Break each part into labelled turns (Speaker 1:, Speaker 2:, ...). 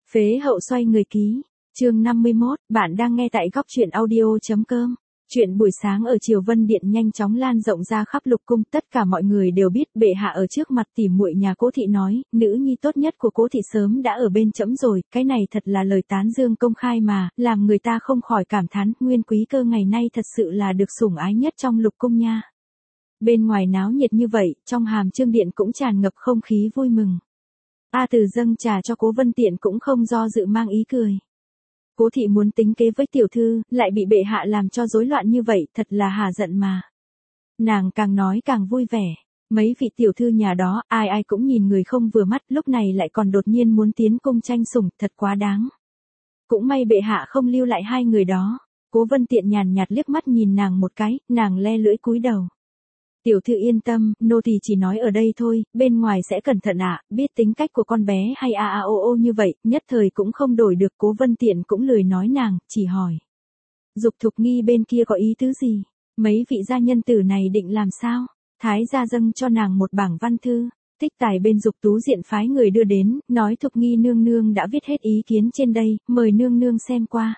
Speaker 1: Phế hậu xoay người ký. Chương 51, bạn đang nghe tại góc truyện audio.com. Chuyện buổi sáng ở Triều Vân Điện nhanh chóng lan rộng ra khắp lục cung, tất cả mọi người đều biết bệ hạ ở trước mặt tỉ muội nhà Cố thị nói, nữ nhi tốt nhất của Cố thị sớm đã ở bên trẫm rồi, cái này thật là lời tán dương công khai mà, làm người ta không khỏi cảm thán, Nguyên quý cơ ngày nay thật sự là được sủng ái nhất trong lục cung nha. Bên ngoài náo nhiệt như vậy, trong hàm Chương điện cũng tràn ngập không khí vui mừng. A Từ dâng trà cho Cố Vân Tiện cũng không do dự mang ý cười. Cố thị muốn tính kế với tiểu thư, lại bị bệ hạ làm cho rối loạn như vậy, thật là hả giận mà. Nàng càng nói càng vui vẻ. Mấy vị tiểu thư nhà đó, ai ai cũng nhìn người không vừa mắt, lúc này lại còn đột nhiên muốn tiến cung tranh sủng, thật quá đáng. Cũng may bệ hạ không lưu lại hai người đó. Cố Vân Tiện nhàn nhạt liếc mắt nhìn nàng một cái, nàng le lưỡi cúi đầu. Tiểu thư yên tâm, nô tỳ chỉ nói ở đây thôi, bên ngoài sẽ cẩn thận ạ, biết tính cách của con bé hay ô như vậy, nhất thời cũng không đổi được. Cố Vân Tiện cũng lười nói nàng, chỉ hỏi. Dục Thục Nghi bên kia có ý tứ gì? Mấy vị gia nhân tử này định làm sao? Thái gia dâng cho nàng một bảng văn thư, tích tài bên Dục Tú Diện phái người đưa đến, nói Thục Nghi nương nương đã viết hết ý kiến trên đây, mời nương nương xem qua.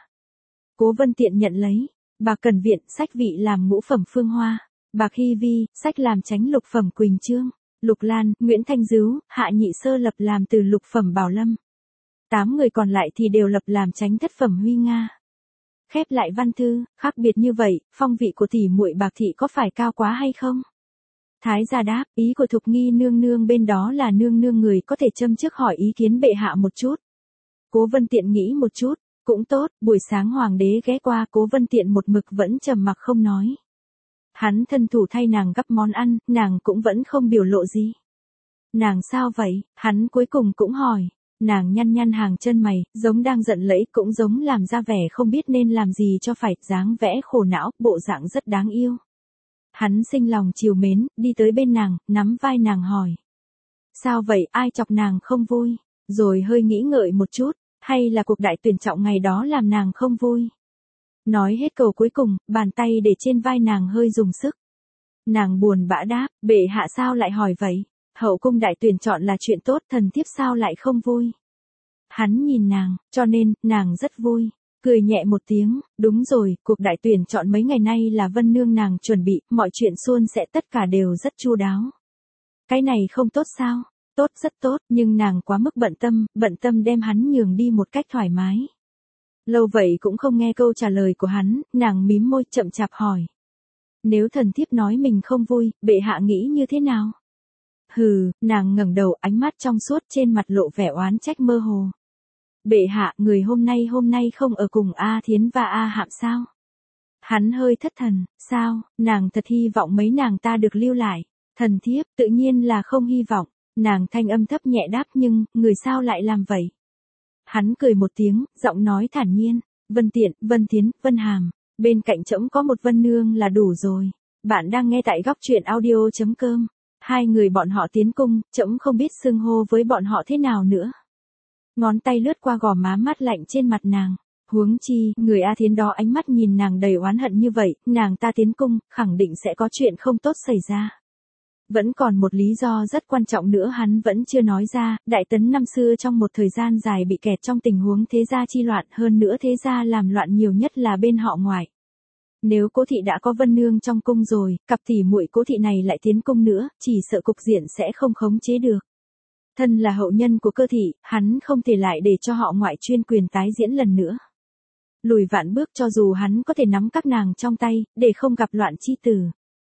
Speaker 1: Cố Vân Tiện nhận lấy, Bạc Cẩn Viện, sách vị làm ngũ phẩm Phương Hoa. Bạc Hy Vi, sách làm chánh lục phẩm Quỳnh Trương, Lục Lan, Nguyễn Thanh Dứu, Hạ Nhị Sơ lập làm từ lục phẩm Bảo Lâm. 8 người còn lại thì đều lập làm chánh thất phẩm Huy Nga. Khép lại văn thư, khác biệt như vậy, phong vị của tỷ muội Bạc thị có phải cao quá hay không? Thái gia đáp, ý của Thục Nghi nương nương bên đó là nương nương người có thể châm trước hỏi ý kiến bệ hạ một chút. Cố Vân Tiện nghĩ một chút, cũng tốt, buổi sáng hoàng đế ghé qua, Cố Vân Tiện một mực vẫn trầm mặc không nói. Hắn thân thủ thay nàng gắp món ăn, nàng cũng vẫn không biểu lộ gì. Nàng sao vậy? Hắn cuối cùng cũng hỏi. Nàng nhăn nhăn hàng chân mày, giống đang giận lẫy, cũng giống làm ra vẻ không biết nên làm gì cho phải, dáng vẽ khổ não, bộ dạng rất đáng yêu. Hắn sinh lòng trìu mến, đi tới bên nàng, nắm vai nàng hỏi. Sao vậy, ai chọc nàng không vui? Rồi hơi nghĩ ngợi một chút, hay là cuộc đại tuyển trọng ngày đó làm nàng không vui? Nói hết câu cuối cùng, bàn tay để trên vai nàng hơi dùng sức. Nàng buồn bã đáp, bệ hạ sao lại hỏi vậy? Hậu cung đại tuyển chọn là chuyện tốt, thần thiếp sao lại không vui? Hắn nhìn nàng, cho nên, nàng rất vui. Cười nhẹ một tiếng, đúng rồi, cuộc đại tuyển chọn mấy ngày nay là Vân Nương nàng chuẩn bị, mọi chuyện suôn sẽ tất cả đều rất chu đáo. Cái này không tốt sao? Tốt, rất tốt, nhưng nàng quá mức bận tâm đem hắn nhường đi một cách thoải mái. Lâu vậy cũng không nghe câu trả lời của hắn, nàng mím môi chậm chạp hỏi. Nếu thần thiếp nói mình không vui, bệ hạ nghĩ như thế nào? Hừ, nàng ngẩng đầu, ánh mắt trong suốt, trên mặt lộ vẻ oán trách mơ hồ. Bệ hạ, người hôm nay không ở cùng A Thiến và A Hạm sao? Hắn hơi thất thần, sao, nàng thật hy vọng mấy nàng ta được lưu lại. Thần thiếp, tự nhiên là không hy vọng. Nàng thanh âm thấp nhẹ đáp, nhưng, người sao lại làm vậy? Hắn cười một tiếng, giọng nói thản nhiên, Vân Tiện, Vân Thiến, Vân Hàm, bên cạnh trẫm có một Vân Nương là đủ rồi. Bạn đang nghe tại góc truyện audio.com. Hai người bọn họ tiến cung, trẫm không biết xưng hô với bọn họ thế nào nữa. Ngón tay lướt qua gò má mát lạnh trên mặt nàng. Huống chi, người A Thiến đó ánh mắt nhìn nàng đầy oán hận như vậy, nàng ta tiến cung, khẳng định sẽ có chuyện không tốt xảy ra. Vẫn còn một lý do rất quan trọng nữa hắn vẫn chưa nói ra, Đại Tấn năm xưa trong một thời gian dài bị kẹt trong tình huống thế gia chi loạn, hơn nữa thế gia làm loạn nhiều nhất là bên họ ngoại. Nếu Cố thị đã có Vân Nương trong cung rồi, cặp tỷ muội Cố thị này lại tiến cung nữa, chỉ sợ cục diện sẽ không khống chế được. Thân là hậu nhân của Cơ thị, hắn không thể lại để cho họ ngoại chuyên quyền tái diễn lần nữa. Lùi vạn bước cho dù hắn có thể nắm các nàng trong tay, để không gặp loạn chi tử.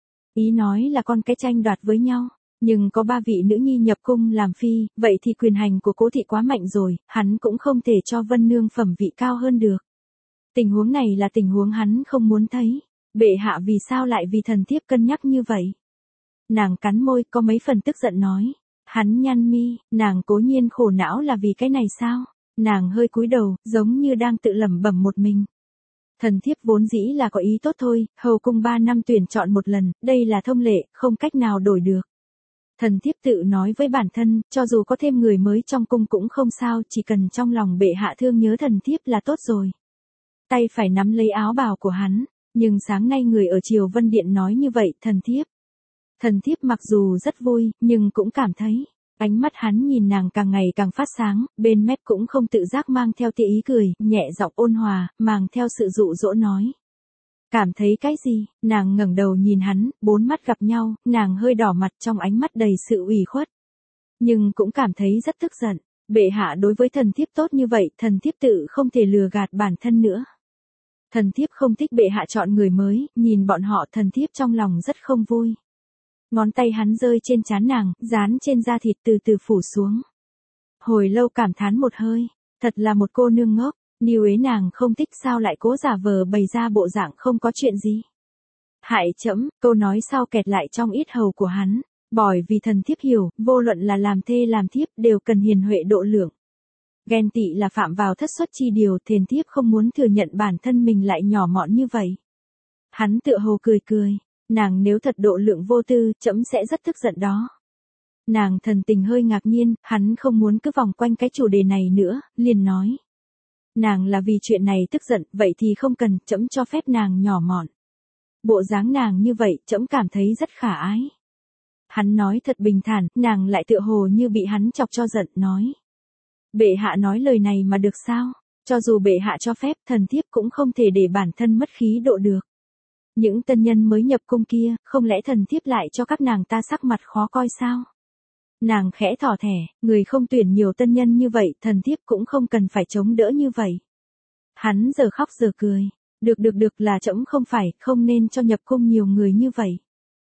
Speaker 1: Ý nói là con cái tranh đoạt với nhau, nhưng có 3 vị nữ nhi nhập cung làm phi, vậy thì quyền hành của Cố thị quá mạnh rồi, hắn cũng không thể cho Vân Nương phẩm vị cao hơn được. Tình huống này là tình huống hắn không muốn thấy. Bệ hạ vì sao lại vì thần thiếp cân nhắc như vậy? Nàng cắn môi, có mấy phần tức giận nói. Hắn nhăn mi, nàng cố nhiên khổ não là vì cái này sao? Nàng hơi cúi đầu, giống như đang tự lẩm bẩm một mình. Thần thiếp vốn dĩ là có ý tốt thôi, hầu cung 3 năm tuyển chọn một lần, đây là thông lệ, không cách nào đổi được. Thần thiếp tự nói với bản thân, cho dù có thêm người mới trong cung cũng không sao, chỉ cần trong lòng bệ hạ thương nhớ thần thiếp là tốt rồi. Tay phải nắm lấy áo bào của hắn, nhưng sáng nay người ở Triều Vân Điện nói như vậy, thần thiếp mặc dù rất vui, nhưng cũng cảm thấy, Ánh mắt hắn nhìn nàng càng ngày càng phát sáng, bên mép cũng không tự giác mang theo tia ý cười, nhẹ giọng ôn hòa, mang theo sự dụ dỗ nói. Cảm thấy cái gì? Nàng ngẩng đầu nhìn hắn, bốn mắt gặp nhau, nàng hơi đỏ mặt trong ánh mắt đầy sự ủy khuất. Nhưng cũng cảm thấy rất tức giận. Bệ hạ đối với thần thiếp tốt như vậy, thần thiếp tự không thể lừa gạt bản thân nữa. Thần thiếp không thích bệ hạ chọn người mới, nhìn bọn họ thần thiếp trong lòng rất không vui. Ngón tay hắn rơi trên trán nàng, dán trên da thịt từ từ phủ xuống. Hồi lâu cảm thán một hơi, thật là một cô nương ngốc, níu ế nàng không thích sao lại cố giả vờ bày ra bộ dạng không có chuyện gì. Hại trẫm, câu nói sau kẹt lại trong yết hầu của hắn, bởi vì thần thiếp hiểu, vô luận là làm thê làm thiếp đều cần hiền huệ độ lượng. Ghen tị là phạm vào thất xuất chi điều, thền thiếp không muốn thừa nhận bản thân mình lại nhỏ mọn như vậy. Hắn tựa hồ cười cười, nàng nếu thật độ lượng vô tư, trẫm sẽ rất tức giận đó. Nàng thần tình hơi ngạc nhiên, hắn không muốn cứ vòng quanh cái chủ đề này nữa, liền nói. Nàng là vì chuyện này tức giận, vậy thì không cần, trẫm cho phép nàng nhỏ mọn. Bộ dáng nàng như vậy, trẫm cảm thấy rất khả ái. Hắn nói thật bình thản, nàng lại tựa hồ như bị hắn chọc cho giận, nói. Bệ hạ nói lời này mà được sao? Cho dù bệ hạ cho phép, thần thiếp cũng không thể để bản thân mất khí độ được. Những tân nhân mới nhập cung kia, không lẽ thần thiếp lại cho các nàng ta sắc mặt khó coi sao? Nàng khẽ thỏ thẻ, người không tuyển nhiều tân nhân như vậy, thần thiếp cũng không cần phải chống đỡ như vậy. Hắn giờ khóc giờ cười. Được là trẫm không phải, không nên cho nhập cung nhiều người như vậy.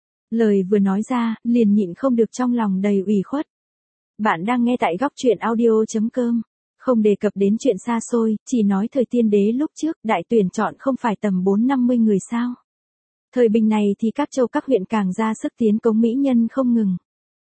Speaker 1: Lời vừa nói ra, liền nhịn không được trong lòng đầy ủy khuất. Bạn đang nghe tại góc truyện audio.com. Không đề cập đến chuyện xa xôi, chỉ nói thời tiên đế lúc trước, đại tuyển chọn không phải tầm 4-50 người sao. Thời bình này thì các châu các huyện càng ra sức tiến cống mỹ nhân không ngừng.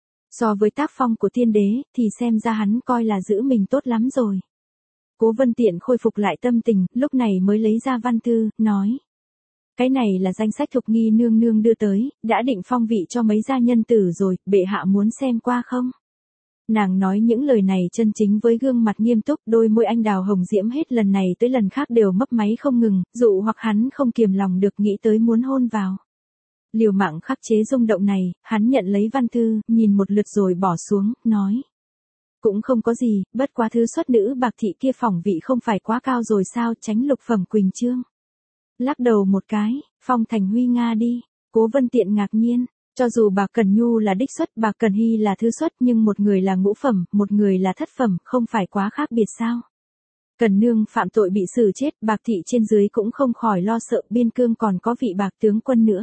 Speaker 1: So với tác phong của tiên đế, thì xem ra hắn coi là giữ mình tốt lắm rồi. Cố Vân Tiện khôi phục lại tâm tình, lúc này mới lấy ra văn thư, nói. Cái này là danh sách Thục Nghi nương nương đưa tới, đã định phong vị cho mấy gia nhân tử rồi, bệ hạ muốn xem qua không? Nàng nói những lời này chân chính với gương mặt nghiêm túc, đôi môi anh đào hồng diễm hết lần này tới lần khác đều mấp máy không ngừng, dụ hoặc hắn không kiềm lòng được nghĩ tới muốn hôn vào. Liều mạng khắc chế rung động này, hắn nhận lấy văn thư, nhìn một lượt rồi bỏ xuống, nói. Cũng không có gì, bất quá thứ xuất nữ bạc thị kia phỏng vị không phải quá cao rồi sao, tránh lục phẩm Quỳnh Chương. Lắc đầu một cái, phong thành huy nga đi. Cố Vân Tiện ngạc nhiên, cho dù Bạc Cần Nhu là đích xuất, Bạc Cần Hy là thứ xuất, nhưng một người là ngũ phẩm, một người là thất phẩm, không phải quá khác biệt sao? Cần nương phạm tội bị xử chết, Bạc thị trên dưới cũng không khỏi lo sợ, biên cương còn có vị Bạc tướng quân nữa.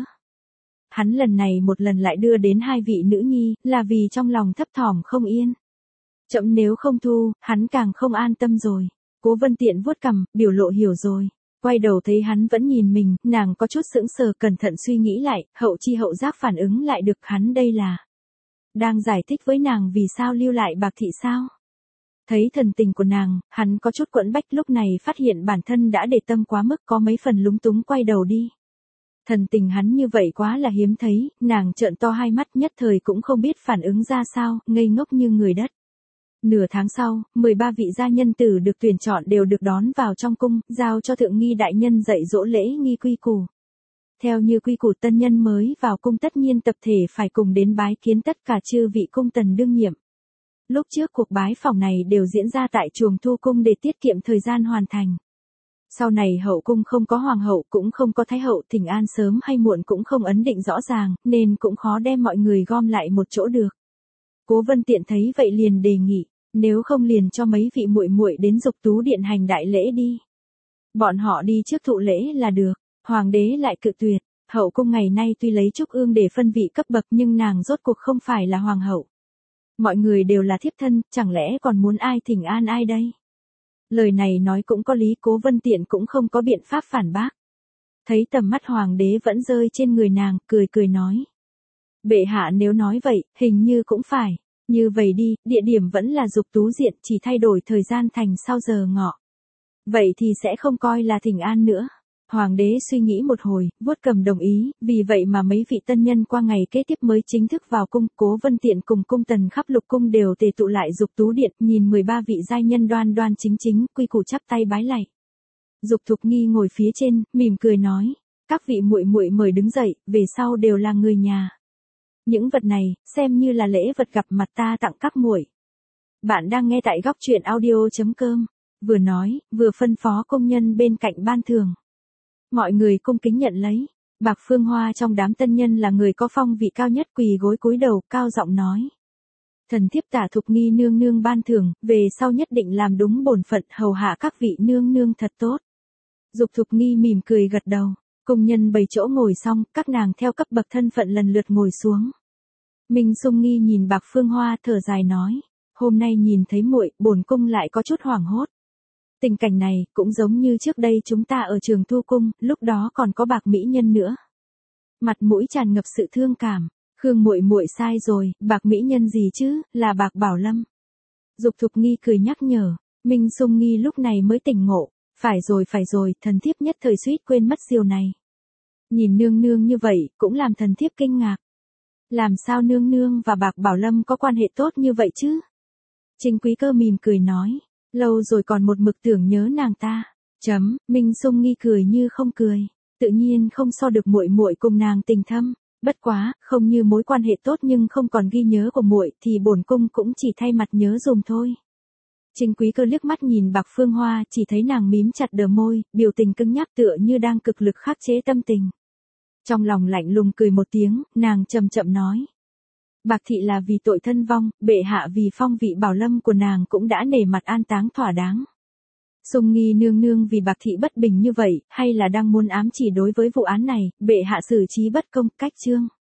Speaker 1: Hắn lần này một lần lại đưa đến hai vị nữ nhi, là vì trong lòng thấp thỏm không yên. Chậm nếu không thu, hắn càng không an tâm rồi. Cố Vân Tiện vuốt cằm, biểu lộ hiểu rồi. Quay đầu thấy hắn vẫn nhìn mình, nàng có chút sững sờ, cẩn thận suy nghĩ lại, hậu chi hậu giác phản ứng lại được hắn đây là đang giải thích với nàng vì sao lưu lại Bạc thị sao. Thấy thần tình của nàng, hắn có chút quẫn bách, lúc này phát hiện bản thân đã để tâm quá mức, có mấy phần lúng túng quay đầu đi. Thần tình hắn như vậy quá là hiếm thấy, nàng trợn to hai mắt nhất thời cũng không biết phản ứng ra sao, ngây ngốc như người đất. Nửa tháng sau, 13 vị gia nhân tử được tuyển chọn đều được đón vào trong cung, giao cho thượng nghi đại nhân dạy dỗ lễ nghi quy củ. Theo như quy củ, tân nhân mới vào cung tất nhiên tập thể phải cùng đến bái kiến tất cả chư vị cung tần đương nhiệm. Lúc trước cuộc bái phỏng này đều diễn ra tại Chuồng Thu Cung để tiết kiệm thời gian hoàn thành. Sau này hậu cung không có hoàng hậu cũng không có thái hậu, thỉnh an sớm hay muộn cũng không ấn định rõ ràng, nên cũng khó đem mọi người gom lại một chỗ được. Cố Vân Tiện thấy vậy liền đề nghị, nếu không liền cho mấy vị muội muội đến Dục Tú Điện hành đại lễ đi. Bọn họ đi trước thụ lễ là được. Hoàng đế lại cự tuyệt, hậu cung ngày nay tuy lấy Trúc Ương để phân vị cấp bậc nhưng nàng rốt cuộc không phải là hoàng hậu. Mọi người đều là thiếp thân, chẳng lẽ còn muốn ai thỉnh an ai đây? Lời này nói cũng có lý, Cố Vân Tiện cũng không có biện pháp phản bác. Thấy tầm mắt hoàng đế vẫn rơi trên người nàng, cười cười nói. Bệ hạ nếu nói vậy, hình như cũng phải. Như vậy đi, địa điểm vẫn là Dục Tú Điện, chỉ thay đổi thời gian thành sau giờ ngọ. Vậy thì sẽ không coi là thỉnh an nữa. Hoàng đế suy nghĩ một hồi, vuốt cầm đồng ý, vì vậy mà mấy vị tân nhân qua ngày kế tiếp mới chính thức vào cung. Cố Vân Tiện cùng cung tần khắp lục cung đều tề tụ lại Dục Tú Điện, nhìn 13 vị giai nhân đoan đoan chính chính, quy củ chắp tay bái lạy. Dục Thục Nghi ngồi phía trên, mỉm cười nói, các vị muội muội mời đứng dậy, về sau đều là người nhà. Những vật này, xem như là lễ vật gặp mặt ta tặng các muội. Bạn đang nghe tại góc truyện audio.com. Vừa nói, vừa phân phó công nhân bên cạnh ban thưởng. Mọi người cung kính nhận lấy. Bạc Phương Hoa trong đám tân nhân là người có phong vị cao nhất, quỳ gối cúi đầu, cao giọng nói. Thần thiếp Tả Thục Nghi nương nương ban thưởng, về sau nhất định làm đúng bổn phận hầu hạ các vị nương nương thật tốt. Dục Thục Nghi mỉm cười gật đầu. Công nhân bày chỗ ngồi xong, các nàng theo cấp bậc thân phận lần lượt ngồi xuống. Minh Sung Nghi nhìn Bạc Phương Hoa thở dài nói. Hôm nay nhìn thấy muội, bổn cung lại có chút hoảng hốt. Tình cảnh này, cũng giống như trước đây chúng ta ở Trường Thu Cung, lúc đó còn có Bạc mỹ nhân nữa. Mặt mũi tràn ngập sự thương cảm. Khương muội muội sai rồi, Bạc mỹ nhân gì chứ, là Bạc Bảo Lâm. Dục Thục Nghi cười nhắc nhở. Minh Sung Nghi lúc này mới tỉnh ngộ. Phải rồi, thần thiếp nhất thời suýt quên mất điều này. Nhìn nương nương như vậy, cũng làm thần thiếp kinh ngạc. Làm sao nương nương và Bạc Bảo Lâm có quan hệ tốt như vậy chứ? Trình Quý Cơ mỉm cười nói. Lâu rồi còn một mực tưởng nhớ nàng ta. Minh Sung Nghi cười như không cười. Tự nhiên không so được muội muội cùng nàng tình thâm. Bất quá, không như mối quan hệ tốt nhưng không còn ghi nhớ của muội thì bổn cung cũng chỉ thay mặt nhớ dùm thôi. Trình Quý Cơ liếc mắt nhìn Bạc Phương Hoa, chỉ thấy nàng mím chặt đờ môi, biểu tình cứng nhắc tựa như đang cực lực khắc chế tâm tình. Trong lòng lạnh lùng cười một tiếng, nàng chậm chậm nói. Bạc thị là vì tội thân vong, bệ hạ vì phong vị Bảo Lâm của nàng cũng đã nể mặt an táng thỏa đáng. Sung Nghi nương nương vì Bạc thị bất bình như vậy, hay là đang muốn ám chỉ đối với vụ án này, bệ hạ xử trí bất công, cách trương.